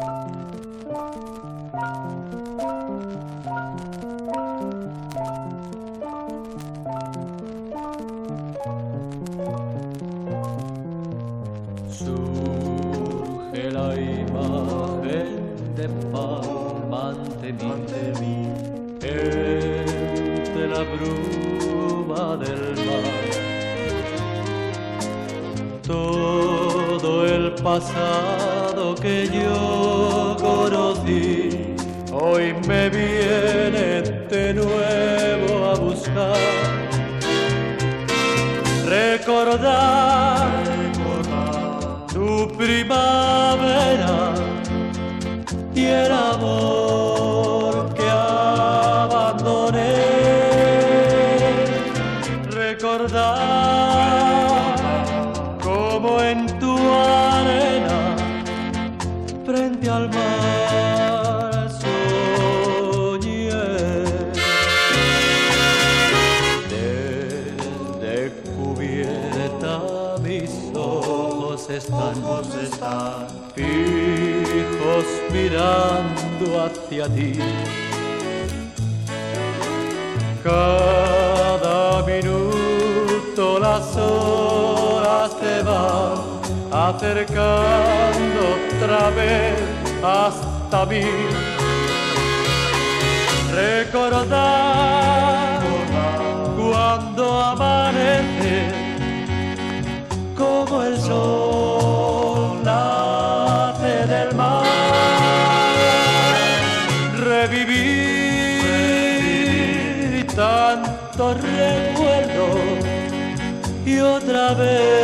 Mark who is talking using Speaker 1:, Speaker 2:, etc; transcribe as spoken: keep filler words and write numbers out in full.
Speaker 1: Surge la imagen de Palma ante mí, entre la bruma del mar. Todo el pasado que yo conocí hoy me viene de nuevo a buscar. Recordar tu primavera y el amor que abandoné. Recordar como en tu arena frente al mar soñé. Desde cubierta mis ojos están, están fijos mirando hacia ti. Cada minuto las horas se van acercando otra vez hasta mí. Recordar cuando amanece como el sol nace del mar. Revivir tantos recuerdos y otra vez